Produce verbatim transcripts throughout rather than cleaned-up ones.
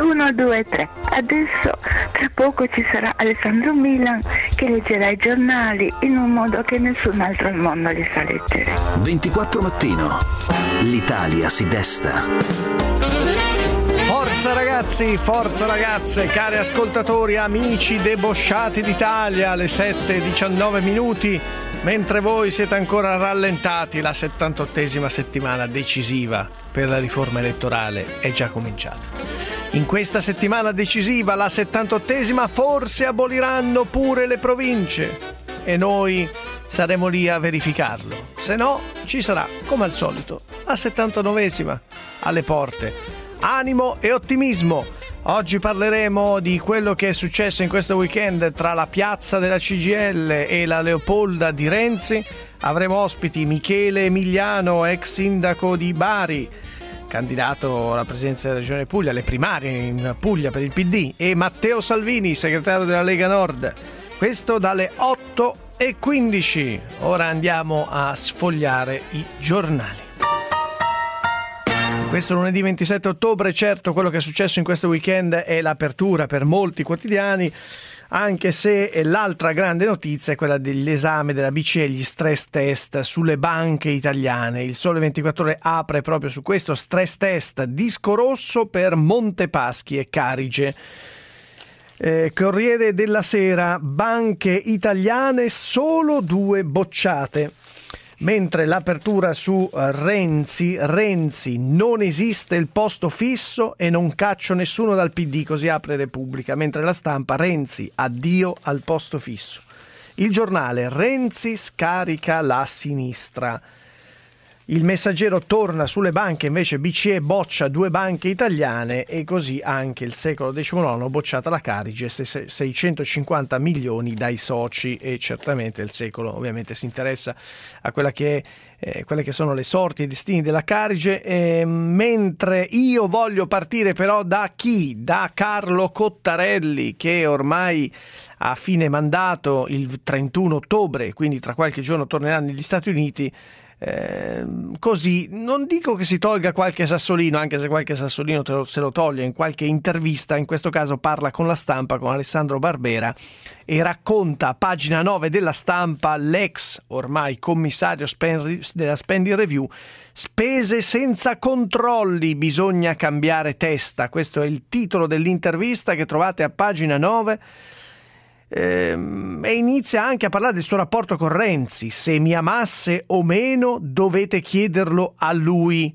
uno, due, tre. Adesso tra poco ci sarà Alessandro Milan che leggerà i giornali in un modo che nessun altro al mondo li sa leggere. ventiquattro Mattino. L'Italia si desta. Forza ragazzi, forza ragazze, cari ascoltatori, amici debosciati d'Italia, alle sette e diciannove minuti, mentre voi siete ancora rallentati, la settantottesima settimana decisiva per la riforma elettorale è già cominciata. In questa settimana decisiva, la settantottesima, forse aboliranno pure le province e noi saremo lì a verificarlo. Se no, ci sarà, come al solito, la settantanovesima alle porte. Animo e ottimismo. Oggi parleremo di quello che è successo in questo weekend tra la piazza della C G I L e la Leopolda di Renzi. Avremo ospiti Michele Emiliano, ex sindaco di Bari, candidato alla presidenza della Regione Puglia, alle primarie in Puglia per il P D, e Matteo Salvini, segretario della Lega Nord. Questo dalle otto e quindici. Ora andiamo a sfogliare i giornali. Questo lunedì ventisette ottobre, certo quello che è successo in questo weekend è l'apertura per molti quotidiani, anche se l'altra grande notizia è quella dell'esame della B C E, gli stress test sulle banche italiane. Il Sole ventiquattro Ore apre proprio su questo stress test, disco rosso per Montepaschi e Carige. Eh, Corriere della Sera, banche italiane solo due bocciate. Mentre l'apertura su Renzi, Renzi non esiste il posto fisso e non caccio nessuno dal P D, così apre Repubblica. Mentre la Stampa, Renzi, addio al posto fisso. Il Giornale, Renzi scarica la sinistra. Il Messaggero torna sulle banche, invece B C E boccia due banche italiane e così anche il Secolo diciannove bocciata la Carige, seicentocinquanta milioni dai soci, e certamente il Secolo ovviamente si interessa a quella che è, eh, quelle che sono le sorti e i destini della Carige, eh, mentre io voglio partire però da chi? Da Carlo Cottarelli, che ormai a fine mandato il trentuno ottobre, quindi tra qualche giorno tornerà negli Stati Uniti. Eh, così non dico che si tolga qualche sassolino, anche se qualche sassolino te lo, se lo toglie in qualche intervista. In questo caso parla con la Stampa, con Alessandro Barbera, e racconta a pagina nove della Stampa l'ex ormai commissario della Spending Review: spese senza controlli, bisogna cambiare testa. Questo è il titolo dell'intervista che trovate a pagina nove. E inizia anche a parlare del suo rapporto con Renzi. Se mi amasse o meno dovete chiederlo a lui.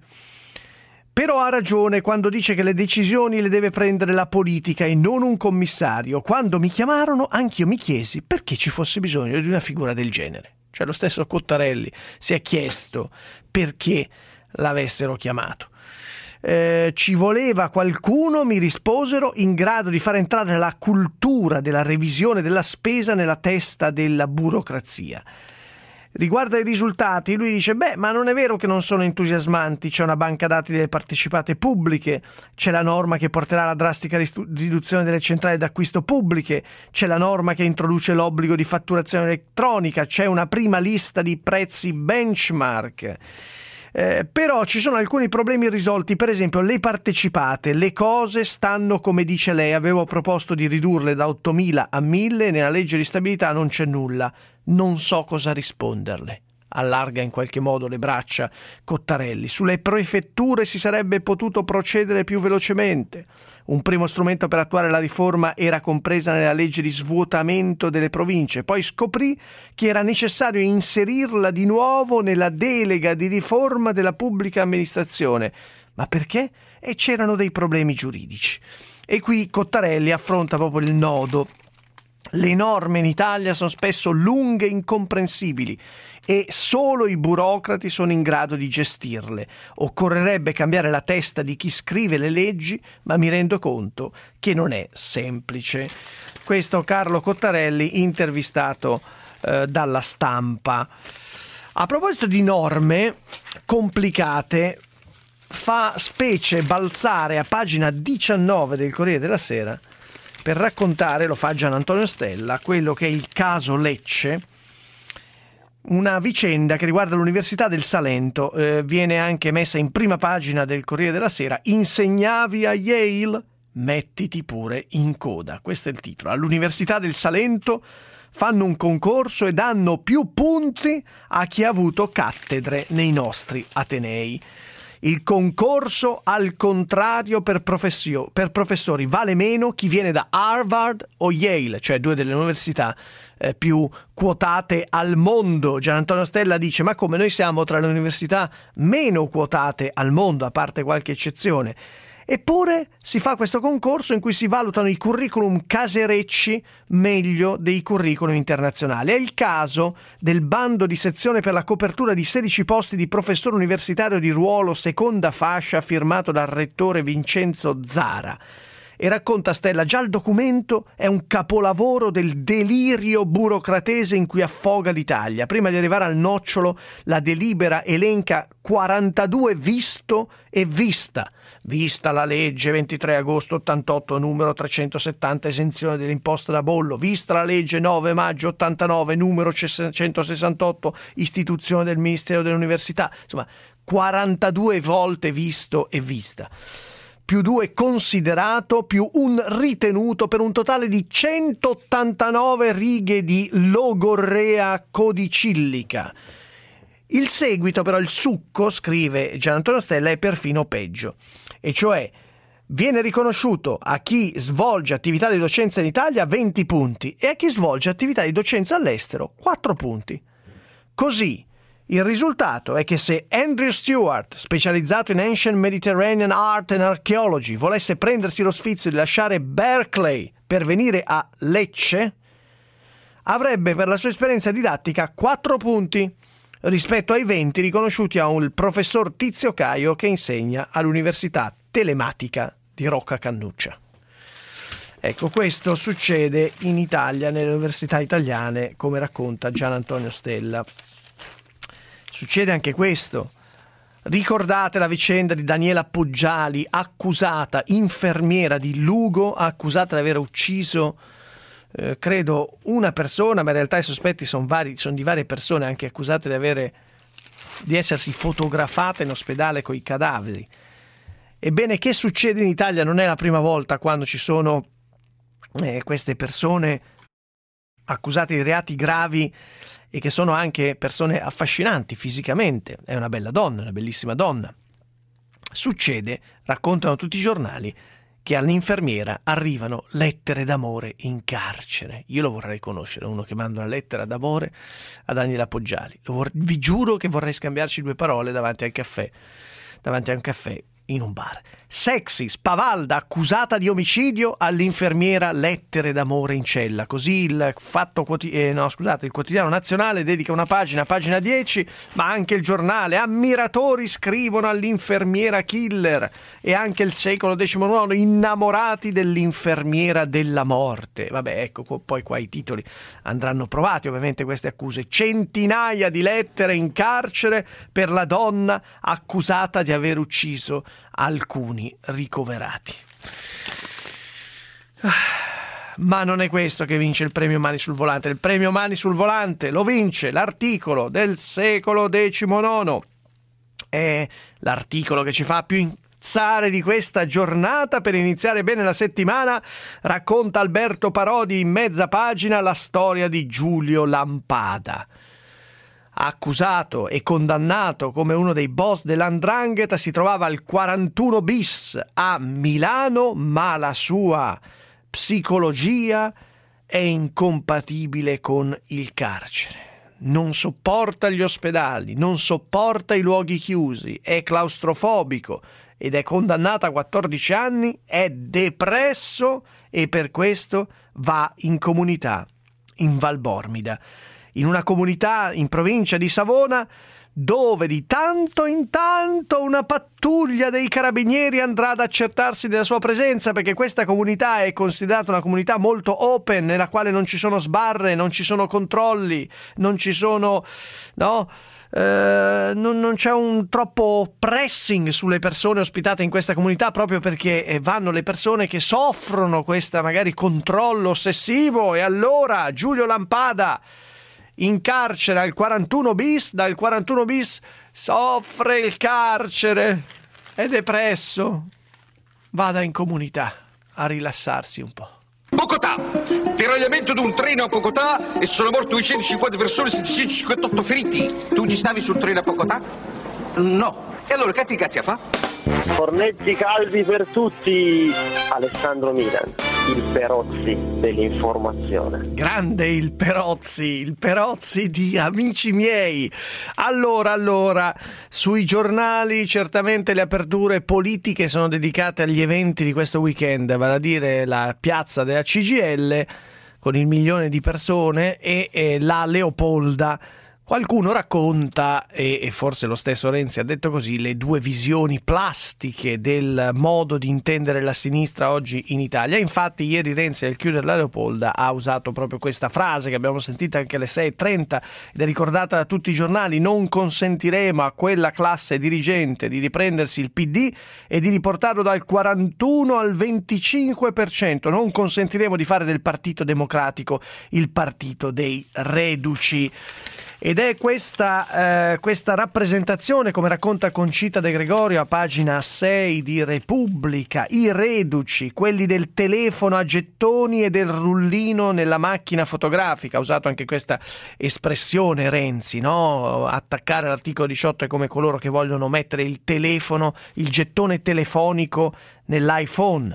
Però ha ragione quando dice che le decisioni le deve prendere la politica e non un commissario. Quando mi chiamarono anch'io mi chiesi perché ci fosse bisogno di una figura del genere. Cioè lo stesso Cottarelli si è chiesto perché l'avessero chiamato. Eh, ci voleva qualcuno, mi risposero, in grado di far entrare la cultura della revisione della spesa nella testa della burocrazia. Riguardo ai risultati, lui dice: beh, ma non è vero che non sono entusiasmanti. C'è una banca dati delle partecipate pubbliche, c'è la norma che porterà alla drastica riduzione delle centrali d'acquisto pubbliche, c'è la norma che introduce l'obbligo di fatturazione elettronica, c'è una prima lista di prezzi benchmark. Eh, però ci sono alcuni problemi irrisolti, per esempio le partecipate. Le cose stanno come dice lei, avevo proposto di ridurle da ottomila a mille, nella legge di stabilità non c'è nulla, non so cosa risponderle. Allarga in qualche modo le braccia Cottarelli. Sulle prefetture si sarebbe potuto procedere più velocemente. Un primo strumento per attuare la riforma era compresa nella legge di svuotamento delle province, poi scoprì che era necessario inserirla di nuovo nella delega di riforma della pubblica amministrazione. Ma perché? E c'erano dei problemi giuridici. E qui Cottarelli affronta proprio il nodo. Le norme in Italia sono spesso lunghe e incomprensibili e solo i burocrati sono in grado di gestirle. Occorrerebbe cambiare la testa di chi scrive le leggi, ma mi rendo conto che non è semplice. Questo Carlo Cottarelli, intervistato eh, dalla Stampa. A proposito di norme complicate, fa specie balzare a pagina diciannove del Corriere della Sera per raccontare, lo fa Gian Antonio Stella, quello che è il caso Lecce, una vicenda che riguarda l'Università del Salento. Eh, viene anche messa in prima pagina del Corriere della Sera. Insegnavi a Yale? mettiti pure in coda. Questo è il titolo. All'Università del Salento fanno un concorso e danno più punti a chi ha avuto cattedre nei nostri atenei. Il concorso, al contrario, per, professio- per professori vale meno chi viene da Harvard o Yale, cioè due delle università eh, più quotate al mondo. Gian Antonio Stella dice: ma come, noi siamo tra le università meno quotate al mondo, a parte qualche eccezione. Eppure si fa questo concorso in cui si valutano i curriculum caserecci meglio dei curriculum internazionali. È il caso del bando di sezione per la copertura di sedici posti di professore universitario di ruolo seconda fascia firmato dal rettore Vincenzo Zara. E racconta Stella: già il documento è un capolavoro del delirio burocratese in cui affoga l'Italia. Prima di arrivare al nocciolo, la delibera elenca quarantadue visto e vista. Vista la legge ventitré agosto ottantotto numero trecentosettanta esenzione dell'imposta da bollo, vista la legge nove maggio ottantanove numero centosessantotto istituzione del Ministero dell'Università. Insomma, quarantadue volte visto e vista. Più due considerato, più un ritenuto, per un totale di centottantanove righe di logorrea codicillica. Il seguito, però, il succo, scrive Gian Antonio Stella, è perfino peggio. E cioè, viene riconosciuto a chi svolge attività di docenza in Italia venti punti e a chi svolge attività di docenza all'estero quattro punti. Così, il risultato è che se Andrew Stewart, specializzato in Ancient Mediterranean Art and Archaeology, volesse prendersi lo sfizio di lasciare Berkeley per venire a Lecce, avrebbe per la sua esperienza didattica quattro punti rispetto ai venti riconosciuti a un professor Tizio Caio che insegna all'Università Telematica di Rocca Cannuccia. Ecco, questo succede in Italia, nelle università italiane, come racconta Gian Antonio Stella. Succede anche questo. Ricordate la vicenda di Daniela Poggiali, accusata, infermiera di Lugo, accusata di aver ucciso Eh, credo una persona, ma in realtà i sospetti sono vari, sono di varie persone, anche accusate di avere di essersi fotografate in ospedale coi cadaveri. Ebbene, che succede in Italia? Non è la prima volta quando ci sono eh, queste persone accusate di reati gravi e che sono anche persone affascinanti fisicamente. È una bella donna, una bellissima donna. Succede, raccontano tutti i giornali, che all'infermiera arrivano lettere d'amore in carcere. Io lo vorrei conoscere, uno che manda una lettera d'amore a Daniela Poggiali. Lo vor- vi giuro che vorrei scambiarci due parole davanti al caffè, davanti a un caffè in un bar. Sexy, spavalda, accusata di omicidio, all'infermiera lettere d'amore in cella. Così il fatto quoti- eh, no, scusate, il Quotidiano Nazionale dedica una pagina, pagina dieci, ma anche il Giornale. Ammiratori scrivono all'infermiera killer, e anche il Secolo diciannove, innamorati dell'infermiera della morte. Vabbè, ecco, poi qua i titoli andranno provati, ovviamente, queste accuse. Centinaia di lettere in carcere per la donna accusata di aver ucciso alcuni ricoverati. Ma non è questo che vince il premio Mani sul Volante. Il premio Mani sul Volante lo vince l'articolo del Secolo diciannove. È l'articolo che ci fa più impazzare di questa giornata. Per iniziare bene la settimana, racconta Alberto Parodi in mezza pagina la storia di Giulio Lampada. Accusato e condannato come uno dei boss dell'Andrangheta, si trovava al quarantuno bis a Milano, ma la sua psicologia è incompatibile con il carcere. Non sopporta gli ospedali, non sopporta i luoghi chiusi, è claustrofobico ed è condannato a quattordici anni, è depresso e per questo va in comunità, in Valbormida. In una comunità in provincia di Savona, dove di tanto in tanto una pattuglia dei carabinieri andrà ad accertarsi della sua presenza, perché questa comunità è considerata una comunità molto open, nella quale non ci sono sbarre, non ci sono controlli, non ci sono, no, eh, non, non c'è un troppo pressing sulle persone ospitate in questa comunità, proprio perché vanno le persone che soffrono questo magari controllo ossessivo. E allora Giulio Lampada, in carcere al quarantuno bis, dal quarantuno bis soffre il carcere, è depresso, vada in comunità a rilassarsi un po'. Bogotà, deragliamento di un treno a Bogotà e sono morti duecentocinquanta persone, settecentocinquantotto feriti. Tu ci stavi sul treno a Bogotà? No. E allora che ti cazzi a fa? Cornetti calvi per tutti. Alessandro Milan, il Perozzi dell'informazione. Grande il Perozzi, il Perozzi di Amici miei. Allora, allora, sui giornali certamente le aperture politiche sono dedicate agli eventi di questo weekend, vale a dire la piazza della C G I L con il milione di persone e, e la Leopolda. Qualcuno racconta, e forse lo stesso Renzi ha detto così, le due visioni plastiche del modo di intendere la sinistra oggi in Italia. Infatti ieri Renzi al chiudere la Leopolda ha usato proprio questa frase che abbiamo sentito anche alle sei e trenta ed è ricordata da tutti i giornali: non consentiremo a quella classe dirigente di riprendersi il P D e di riportarlo dal quarantuno al venticinque per cento, non consentiremo di fare del Partito Democratico il partito dei reduci. Ed è questa, eh, questa rappresentazione, come racconta Concita De Gregorio a pagina sei di Repubblica, i reduci, quelli del telefono a gettoni e del rullino nella macchina fotografica. Ha usato anche questa espressione Renzi, no? Attaccare l'articolo diciotto è come coloro che vogliono mettere il telefono, il gettone telefonico nell'iPhone.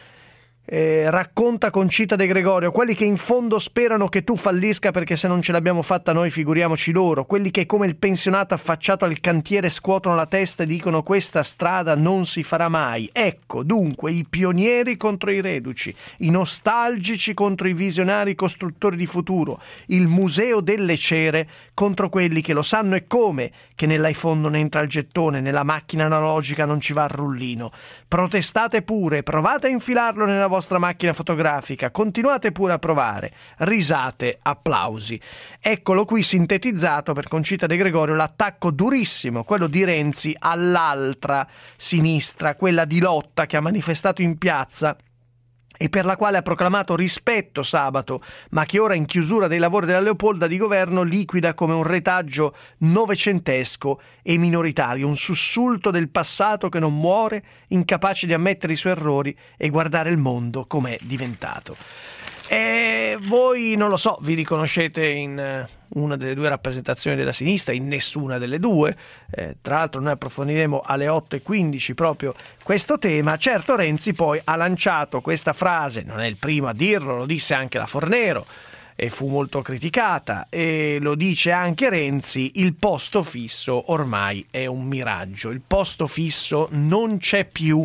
Eh, racconta Concita De Gregorio, quelli che in fondo sperano che tu fallisca perché se non ce l'abbiamo fatta noi figuriamoci loro, quelli che come il pensionato affacciato al cantiere scuotono la testa e dicono questa strada non si farà mai. Ecco dunque i pionieri contro i reduci, i nostalgici contro i visionari costruttori di futuro, il museo delle cere contro quelli che lo sanno e come che nell'iPhone non entra il gettone, nella macchina analogica non ci va il rullino. Protestate pure, provate a infilarlo nella vostra vostra macchina fotografica, continuate pure a provare, risate, applausi. Eccolo qui sintetizzato per Concita De Gregorio l'attacco durissimo, quello di Renzi all'altra sinistra, quella di Lotta che ha manifestato in piazza e per la quale ha proclamato rispetto sabato, ma che ora in chiusura dei lavori della Leopolda di governo liquida come un retaggio novecentesco e minoritario, un sussulto del passato che non muore, incapace di ammettere i suoi errori e guardare il mondo com'è diventato. E voi, non lo so, vi riconoscete in una delle due rappresentazioni della sinistra, in nessuna delle due. Eh, tra l'altro noi approfondiremo alle otto e quindici proprio questo tema. Certo, Renzi poi ha lanciato questa frase, non è il primo a dirlo, lo disse anche la Fornero e fu molto criticata, e lo dice anche Renzi: il posto fisso ormai è un miraggio, il posto fisso non c'è più.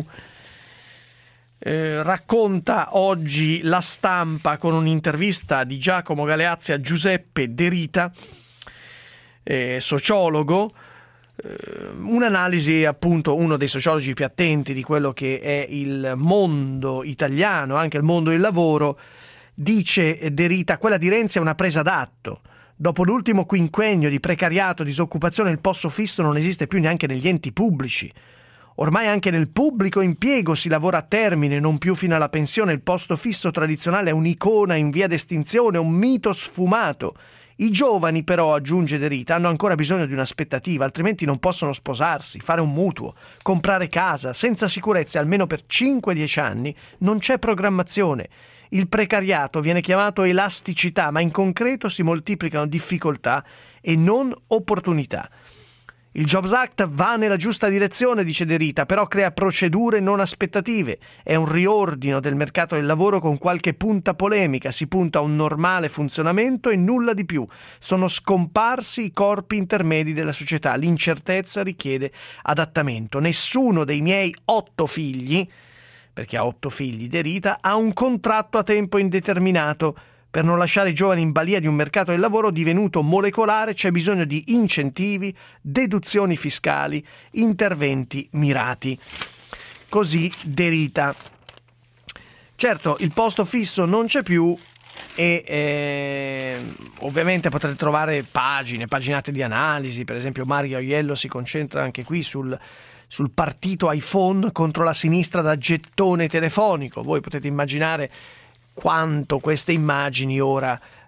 Eh, racconta oggi La Stampa con un'intervista di Giacomo Galeazzi a Giuseppe De Rita, eh, sociologo, eh, un'analisi, appunto, uno dei sociologi più attenti di quello che è il mondo italiano, anche il mondo del lavoro. Dice De Rita: quella di Renzi è una presa d'atto. Dopo l'ultimo quinquennio di precariato, disoccupazione, il posto fisso non esiste più neanche negli enti pubblici. Ormai anche nel pubblico impiego si lavora a termine, non più fino alla pensione. Il posto fisso tradizionale è un'icona in via d'estinzione, un mito sfumato. I giovani però, aggiunge De Rita, hanno ancora bisogno di un'aspettativa, altrimenti non possono sposarsi, fare un mutuo, comprare casa. Senza sicurezza almeno per cinque dieci anni non c'è programmazione. Il precariato viene chiamato elasticità, ma in concreto si moltiplicano difficoltà e non opportunità. Il Jobs Act va nella giusta direzione, dice De Rita, però crea procedure non aspettative. È un riordino del mercato del lavoro con qualche punta polemica. Si punta a un normale funzionamento e nulla di più. Sono scomparsi i corpi intermedi della società. L'incertezza richiede adattamento. Nessuno dei miei otto figli, perché ha otto figli De Rita, ha un contratto a tempo indeterminato. Per non lasciare i giovani in balia di un mercato del lavoro divenuto molecolare c'è bisogno di incentivi, deduzioni fiscali, interventi mirati. Così De Rita. Certo, il posto fisso non c'è più e eh, ovviamente potrete trovare pagine, paginate di analisi. Per esempio Mario Aiello si concentra anche qui sul, sul partito iPhone contro la sinistra da gettone telefonico. Voi potete immaginare quanto queste immagini ora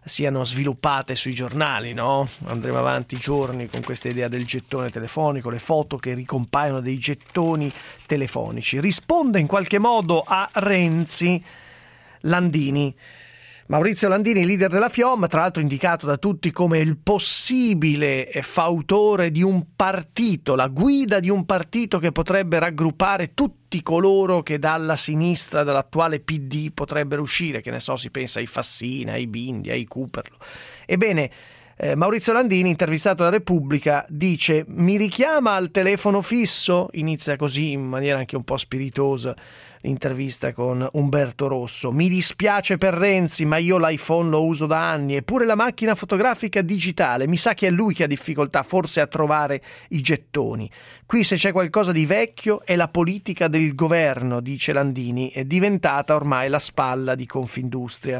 siano sviluppate sui giornali, no? Andremo avanti giorni con questa idea del gettone telefonico, le foto che ricompaiono dei gettoni telefonici. Risponde in qualche modo a Renzi Landini. Maurizio Landini, leader della FIOM, tra l'altro indicato da tutti come il possibile fautore di un partito, la guida di un partito che potrebbe raggruppare tutti coloro che dalla sinistra, dall'attuale P D potrebbero uscire, che ne so, si pensa ai Fassina, ai Bindi, ai Cooperlo. Ebbene, eh, Maurizio Landini, intervistato da Repubblica, dice: mi richiama al telefono fisso, inizia così in maniera anche un po' spiritosa l'intervista con Umberto Rosso. Mi dispiace per Renzi, ma io l'iPhone lo uso da anni, eppure la macchina fotografica digitale, mi sa che è lui che ha difficoltà forse a trovare i gettoni. Qui se c'è qualcosa di vecchio è la politica del governo, dice Landini, è diventata ormai la spalla di Confindustria.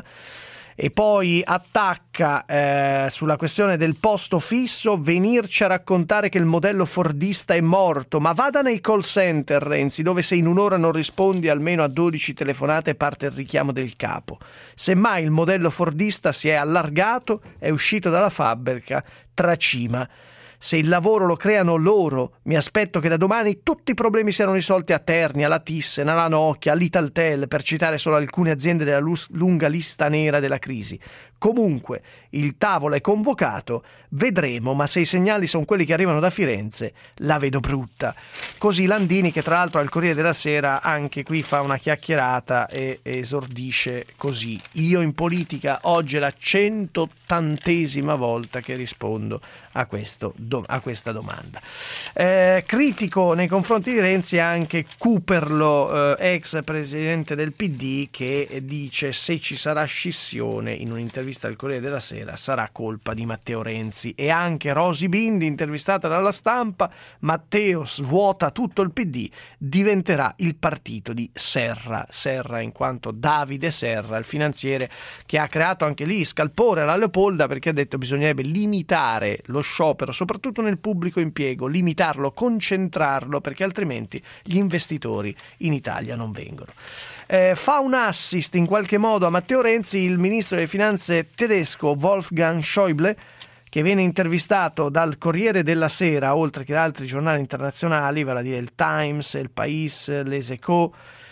E poi attacca eh, sulla questione del posto fisso, venirci a raccontare che il modello fordista è morto, ma vada nei call center, Renzi, dove se in un'ora non rispondi almeno a dodici telefonate parte il richiamo del capo. Semmai il modello fordista si è allargato, è uscito dalla fabbrica, tracima. Se il lavoro lo creano loro, mi aspetto che da domani tutti i problemi siano risolti a Terni, alla Thyssen, alla Nokia, all'Italtel, per citare solo alcune aziende della lunga lista nera della crisi. Comunque, il tavolo è convocato, vedremo, ma se i segnali sono quelli che arrivano da Firenze, la vedo brutta. Così Landini, che tra l'altro al Corriere della Sera anche qui fa una chiacchierata e esordisce così: io in politica oggi è la centottantesima volta che rispondo a, questo, a questa domanda. Eh, critico nei confronti di Renzi anche Cooperlo, eh, ex presidente del P D, che dice: se ci sarà scissione, in un'intervista al Corriere della Sera, sarà colpa di Matteo Renzi. E anche Rosy Bindi, intervistata dalla Stampa: Matteo svuota tutto il P D, diventerà il partito di Serra. Serra in quanto Davide Serra, il finanziere che ha creato anche lì scalpore alla Leopolda, perché ha detto bisognerebbe limitare lo sciopero, soprattutto nel pubblico impiego, limitarlo, concentrarlo, perché altrimenti gli investitori in Italia non vengono. Eh, fa un assist in qualche modo a Matteo Renzi il ministro delle finanze tedesco Wolfgang Schäuble, che viene intervistato dal Corriere della Sera, oltre che da altri giornali internazionali, vale a dire il Times, il País, Les Echos,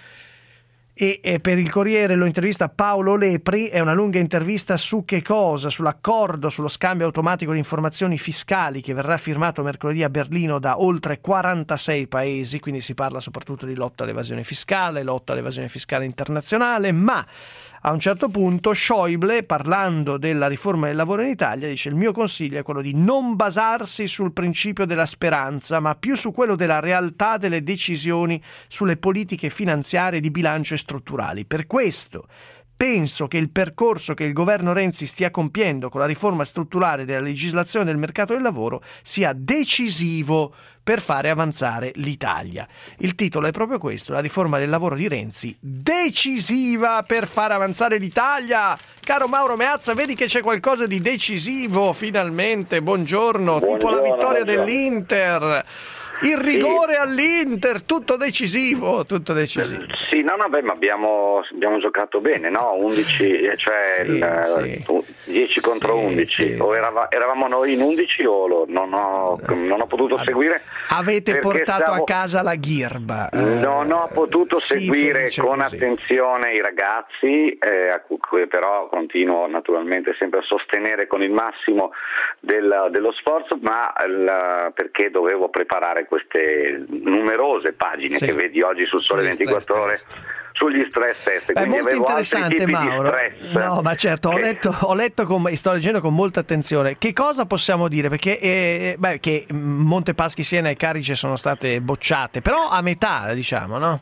e, e per il Corriere lo intervista Paolo Lepri. È una lunga intervista su che cosa? Sull'accordo sullo scambio automatico di informazioni fiscali che verrà firmato mercoledì a Berlino da oltre quarantasei paesi, quindi si parla soprattutto di lotta all'evasione fiscale, lotta all'evasione fiscale internazionale, ma a un certo punto Schäuble, parlando della riforma del lavoro in Italia, dice: il mio consiglio è quello di non basarsi sul principio della speranza, ma più su quello della realtà delle decisioni sulle politiche finanziarie, di bilancio e strutturali. Per questo penso che il percorso che il governo Renzi stia compiendo con la riforma strutturale della legislazione del mercato del lavoro sia decisivo per fare avanzare l'Italia. Il titolo è proprio questo: la riforma del lavoro di Renzi, decisiva per fare avanzare l'Italia. Caro Mauro Meazza, vedi che c'è qualcosa di decisivo finalmente, buongiorno, buongiorno tipo la vittoria buongiorno. dell'Inter. Il rigore sì. all'Inter, tutto decisivo, tutto decisivo. Sì, no, no, beh, ma abbiamo, abbiamo giocato bene, no? undici, cioè sì, il, sì. dieci contro sì, undici, sì. o erava, eravamo noi in undici o lo, non, ho, non ho potuto Vabbè. seguire. Avete portato stavo, a casa la ghirba. Non ho potuto sì, seguire con così. attenzione i ragazzi, eh, a cui però continuo naturalmente sempre a sostenere con il massimo del, dello sforzo, ma il, perché dovevo preparare queste numerose pagine sì. che vedi oggi sul Sole ventiquattro Ore sugli stress test. È molto interessante, Mauro. No, ma certo, ho che... letto, ho letto con, sto leggendo con molta attenzione. Che cosa possiamo dire? Perché eh, beh, che Montepaschi, Siena e Carige sono state bocciate, però a metà, diciamo, no?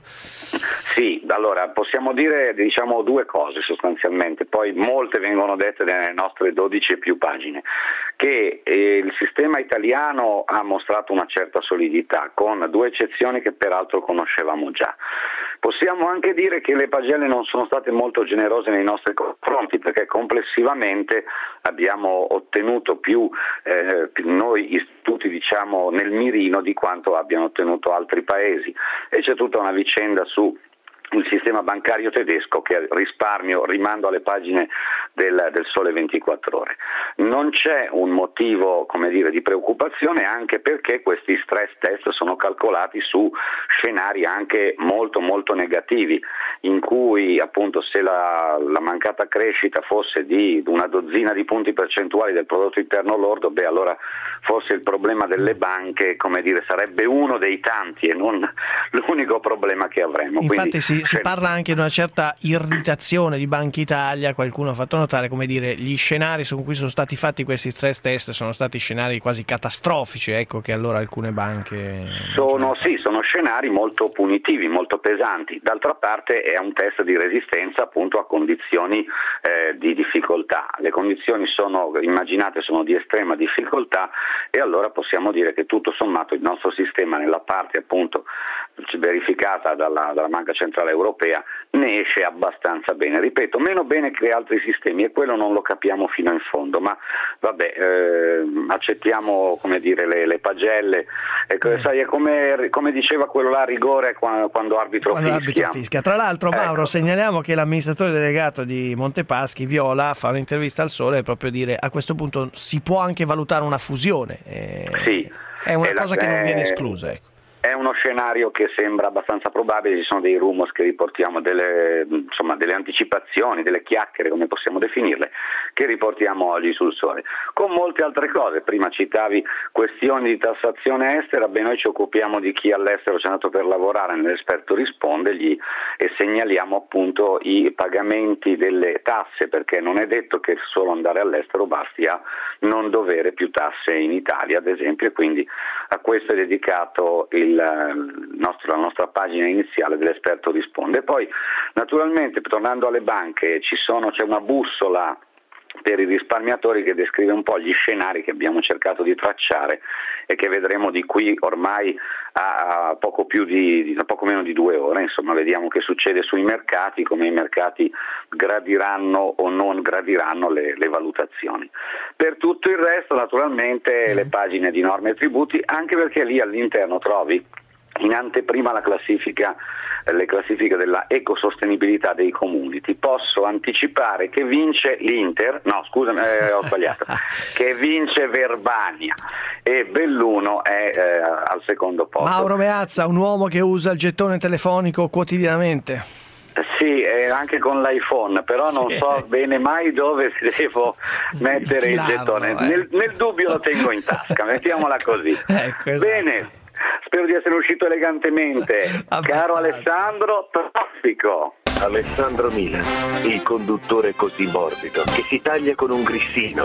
Sì, allora possiamo dire diciamo due cose sostanzialmente, poi molte vengono dette nelle nostre dodici e più pagine, che eh, il sistema italiano ha mostrato una certa solidità, con due eccezioni che peraltro conoscevamo già. Possiamo anche dire che le pagelle non sono state molto generose nei nostri confronti, perché complessivamente abbiamo ottenuto più eh, noi istituti diciamo nel mirino di quanto abbiano ottenuto altri paesi, e c'è tutta una vicenda su il sistema bancario tedesco, che risparmio, rimando alle pagine del, del Sole ventiquattro Ore. Non c'è un motivo, come dire, di preoccupazione, anche perché questi stress test sono calcolati su scenari anche molto molto negativi, in cui appunto se la, la mancata crescita fosse di una dozzina di punti percentuali del prodotto interno lordo, beh allora forse il problema delle banche, come dire, sarebbe uno dei tanti e non l'unico problema che avremo. Infatti Quindi, si, si parla anche di una certa irritazione di Banca Italia. Qualcuno ha fatto notare, come dire, gli scenari su cui sono stati fatti questi stress test sono stati scenari quasi catastrofici, ecco che allora alcune banche sono, sì, sono scenari molto punitivi, molto pesanti. D'altra parte è un test di resistenza appunto a condizioni eh, di difficoltà. Le condizioni sono immaginate sono di estrema difficoltà, e allora possiamo dire che tutto sommato il nostro sistema, nella parte appunto verificata dalla, dalla Banca Centrale Europea, ne esce abbastanza bene. Ripeto, meno bene che altri sistemi, e quello non lo capiamo fino in fondo, ma vabbè, eh, accettiamo, come dire, le, le pagelle. Ecco, mm. sai, è come, come diceva quello là, rigore quando, quando arbitro quando fischia. Arbitro fischia. Tra l'altro, Mauro, ecco, segnaliamo che l'amministratore delegato di Montepaschi, Viola, fa un'intervista al Sole e proprio dire a questo punto si può anche valutare una fusione. Eh, sì, è una è cosa la, che non viene è... esclusa, ecco. È uno scenario che sembra abbastanza probabile, ci sono dei rumors che riportiamo, delle, insomma, delle anticipazioni, delle chiacchiere, come possiamo definirle, che riportiamo oggi sul Sole. Con molte altre cose, prima citavi questioni di tassazione estera, beh, noi ci occupiamo di chi all'estero c'è andato per lavorare, nell'Esperto risponde, gli, e segnaliamo appunto i pagamenti delle tasse, perché non è detto che solo andare all'estero basti a non dovere più tasse in Italia, ad esempio, e quindi a questo è dedicato il Il nostro, la nostra pagina iniziale dell'Esperto risponde. Poi naturalmente, tornando alle banche, ci sono, c'è una bussola per i risparmiatori che descrive un po' gli scenari che abbiamo cercato di tracciare e che vedremo di qui ormai a poco più di, a poco meno di due ore. Insomma, vediamo che succede sui mercati, come i mercati gradiranno o non gradiranno le, le valutazioni. Per tutto il resto, naturalmente, le pagine di norme e tributi, anche perché lì all'interno trovi in anteprima la classifica, le classifiche della ecosostenibilità dei comuni. Ti posso anticipare che vince l'Inter, no scusami, eh, ho sbagliato, che vince Verbania e Belluno è eh, al secondo posto. Mauro Meazza, un uomo che usa il gettone telefonico quotidianamente. Sì, eh, anche con l'iPhone, però non sì. so bene mai dove devo mettere il, il gettone. Eh. Nel, nel dubbio lo tengo in tasca, mettiamola così. Ecco, esatto. Bene. Spero di essere uscito elegantemente. Caro Alessandro, traffico. Alessandro Milan, il conduttore così morbido che si taglia con un grissino.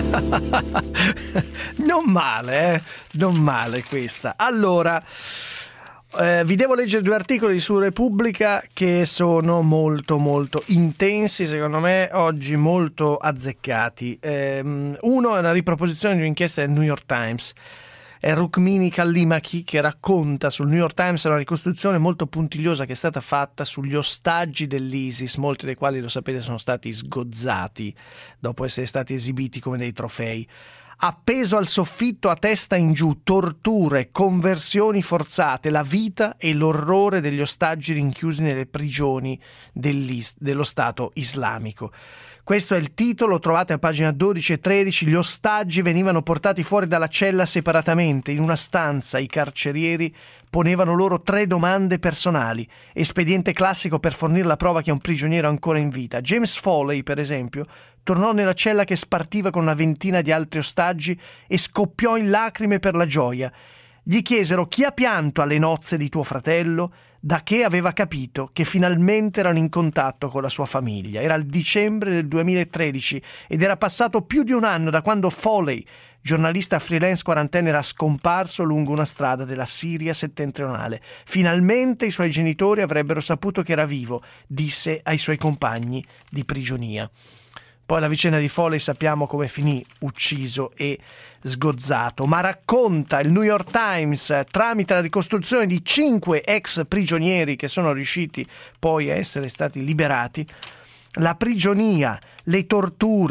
Non male, eh? Non male questa. Allora, eh, vi devo leggere due articoli su Repubblica che sono molto molto intensi, secondo me oggi molto azzeccati. Eh, uno è una riproposizione di un'inchiesta del New York Times. È Rukmini Callimachi che racconta sul New York Times una ricostruzione molto puntigliosa che è stata fatta sugli ostaggi dell'ISIS, molti dei quali, lo sapete, sono stati sgozzati dopo essere stati esibiti come dei trofei. Appeso al soffitto a testa in giù, torture, conversioni forzate, la vita e l'orrore degli ostaggi rinchiusi nelle prigioni dello Stato islamico. Questo è il titolo, trovate a pagina dodici e tredici. Gli ostaggi venivano portati fuori dalla cella separatamente. In una stanza i carcerieri ponevano loro tre domande personali, espediente classico per fornire la prova che è un prigioniero ancora in vita. James Foley, per esempio, tornò nella cella che spartiva con una ventina di altri ostaggi e scoppiò in lacrime per la gioia. Gli chiesero: chi ha pianto alle nozze di tuo fratello? Da che aveva capito che finalmente erano in contatto con la sua famiglia. Era il dicembre del duemilatredici ed era passato più di un anno da quando Foley, giornalista freelance quarantenne, era scomparso lungo una strada della Siria settentrionale. Finalmente i suoi genitori avrebbero saputo che era vivo, disse ai suoi compagni di prigionia. Poi la vicenda di Foley sappiamo come finì, ucciso e sgozzato. Ma racconta il New York Times, tramite la ricostruzione di cinque ex prigionieri che sono riusciti poi a essere stati liberati, la prigionia, le torture,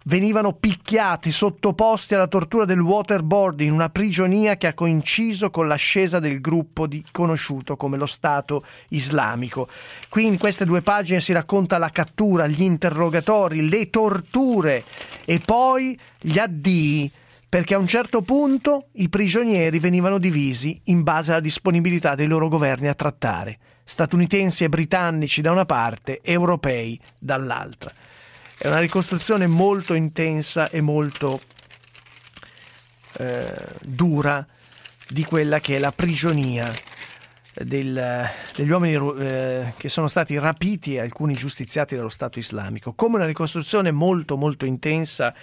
venivano picchiati, sottoposti alla tortura del waterboarding, una prigionia che ha coinciso con l'ascesa del gruppo di, conosciuto come lo Stato Islamico. Qui in queste due pagine si racconta la cattura, gli interrogatori, le torture e poi gli addii, perché a un certo punto i prigionieri venivano divisi in base alla disponibilità dei loro governi a trattare, statunitensi e britannici da una parte, europei dall'altra. È una ricostruzione molto intensa e molto eh, dura di quella che è la prigionia del, degli uomini eh, che sono stati rapiti e alcuni giustiziati dallo Stato Islamico. Come una ricostruzione molto molto intensa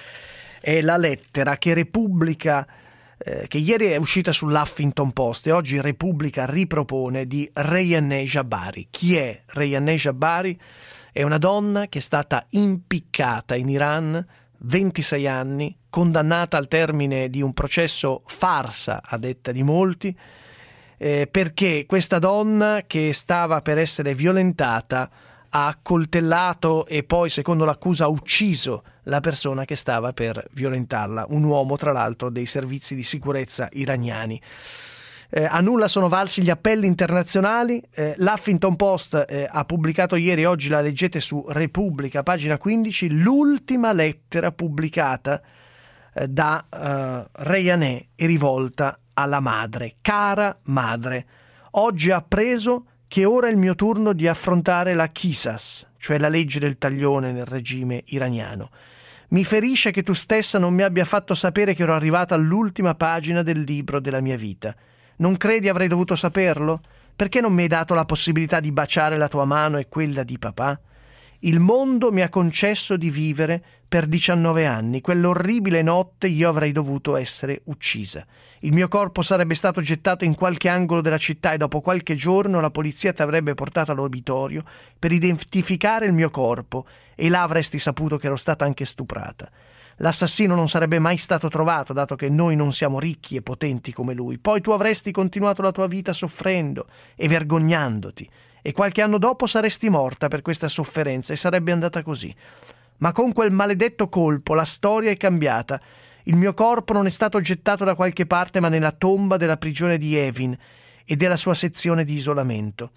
è la lettera che Repubblica, eh, che ieri è uscita sull'Huffington Post e oggi Repubblica ripropone, di Rayaneh Jabari. Chi è Rayaneh Jabari? È una donna che è stata impiccata in Iran, ventisei anni, condannata al termine di un processo farsa, a detta di molti, eh, perché questa donna, che stava per essere violentata, ha accoltellato e poi, secondo l'accusa, ha ucciso la persona che stava per violentarla, un uomo tra l'altro dei servizi di sicurezza iraniani. Eh, a nulla sono valsi gli appelli internazionali. eh, l'Huffington Post eh, ha pubblicato ieri, oggi la leggete su Repubblica, pagina quindici, l'ultima lettera pubblicata eh, da eh, Rayaneh e rivolta alla madre. Cara madre, oggi ho appreso che ora è il mio turno di affrontare la Qisas, cioè la legge del taglione nel regime iraniano. Mi ferisce che tu stessa non mi abbia fatto sapere che ero arrivata all'ultima pagina del libro della mia vita. Non credi avrei dovuto saperlo? Perché non mi hai dato la possibilità di baciare la tua mano e quella di papà? Il mondo mi ha concesso di vivere per diciannove anni. Quell'orribile notte io avrei dovuto essere uccisa. Il mio corpo sarebbe stato gettato in qualche angolo della città e dopo qualche giorno la polizia ti avrebbe portato all'obitorio per identificare il mio corpo e là avresti saputo che ero stata anche stuprata. L'assassino non sarebbe mai stato trovato, dato che noi non siamo ricchi e potenti come lui. Poi tu avresti continuato la tua vita soffrendo e vergognandoti, e qualche anno dopo saresti morta per questa sofferenza e sarebbe andata così. Ma con quel maledetto colpo la storia è cambiata. Il mio corpo non è stato gettato da qualche parte, ma nella tomba della prigione di Evin e della sua sezione di isolamento.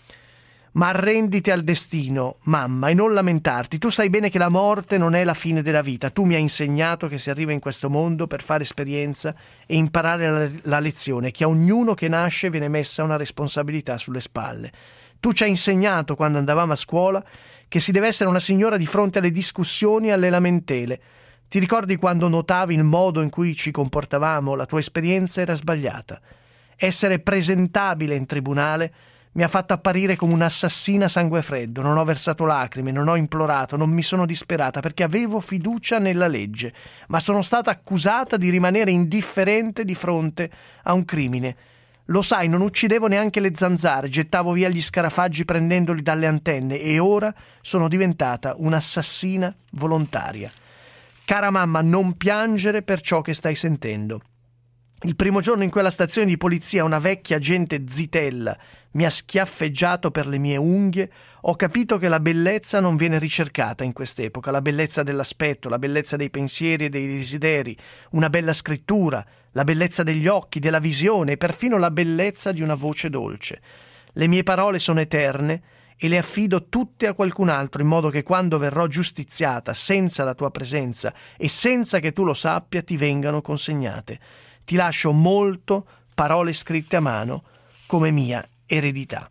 Ma arrenditi al destino, mamma, e non lamentarti. Tu sai bene che la morte non è la fine della vita. Tu mi hai insegnato che si arriva in questo mondo per fare esperienza e imparare la, la lezione, che a ognuno che nasce viene messa una responsabilità sulle spalle. Tu ci hai insegnato, quando andavamo a scuola, che si deve essere una signora di fronte alle discussioni e alle lamentele. Ti ricordi quando notavi il modo in cui ci comportavamo? La tua esperienza era sbagliata. Essere presentabile in tribunale mi ha fatto apparire come un'assassina a sangue freddo. Non ho versato lacrime, non ho implorato, non mi sono disperata perché avevo fiducia nella legge, ma sono stata accusata di rimanere indifferente di fronte a un crimine. Lo sai, non uccidevo neanche le zanzare, gettavo via gli scarafaggi prendendoli dalle antenne e ora sono diventata un'assassina volontaria. Cara mamma, non piangere per ciò che stai sentendo. Il primo giorno in quella stazione di polizia una vecchia agente zitella mi ha schiaffeggiato per le mie unghie. Ho capito che la bellezza non viene ricercata in quest'epoca, la bellezza dell'aspetto, la bellezza dei pensieri e dei desideri, una bella scrittura, la bellezza degli occhi, della visione e perfino la bellezza di una voce dolce. Le mie parole sono eterne e le affido tutte a qualcun altro, in modo che quando verrò giustiziata senza la tua presenza e senza che tu lo sappia ti vengano consegnate. Ti lascio molto parole scritte a mano come mia eredità.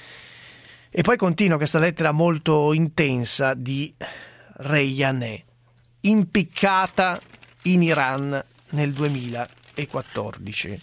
E poi continua questa lettera molto intensa di Rayaneh, impiccata in Iran nel duemilaquattordici.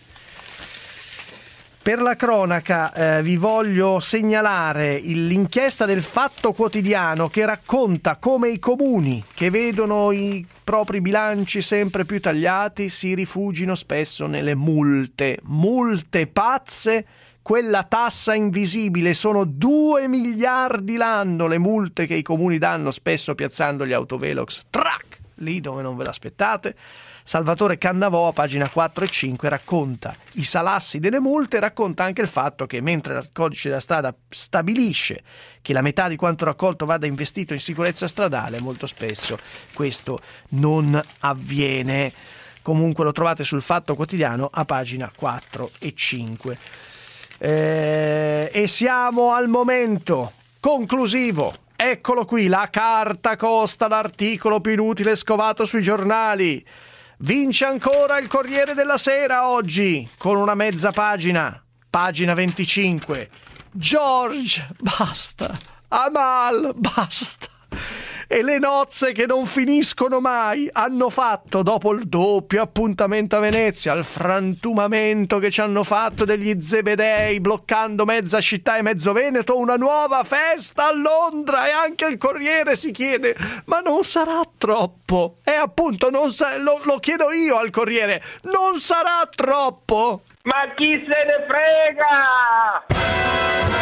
Per la cronaca eh, vi voglio segnalare il, l'inchiesta del Fatto Quotidiano che racconta come i comuni che vedono i propri bilanci sempre più tagliati si rifugino spesso nelle multe, multe pazze, quella tassa invisibile. Sono due miliardi l'anno le multe che i comuni danno, spesso piazzando gli autovelox, trac, lì dove non ve l'aspettate. Salvatore Cannavò a pagina quattro e cinque racconta i salassi delle multe, racconta anche il fatto che mentre il codice della strada stabilisce che la metà di quanto raccolto vada investito in sicurezza stradale, molto spesso questo non avviene. Comunque lo trovate sul Fatto Quotidiano a pagina quattro e cinque. Eh, e siamo al momento conclusivo. Eccolo qui, la carta costa, l'articolo più inutile scovato sui giornali. Vince ancora il Corriere della Sera oggi, con una mezza pagina, pagina venticinque. George, basta. Amal, basta. E le nozze che non finiscono mai hanno fatto, dopo il doppio appuntamento a Venezia, il frantumamento che ci hanno fatto degli zebedei bloccando mezza città e mezzo Veneto, una nuova festa a Londra. E anche il Corriere si chiede: ma non sarà troppo? E appunto non sa- lo, lo chiedo io al Corriere, non sarà troppo? Ma chi se ne frega?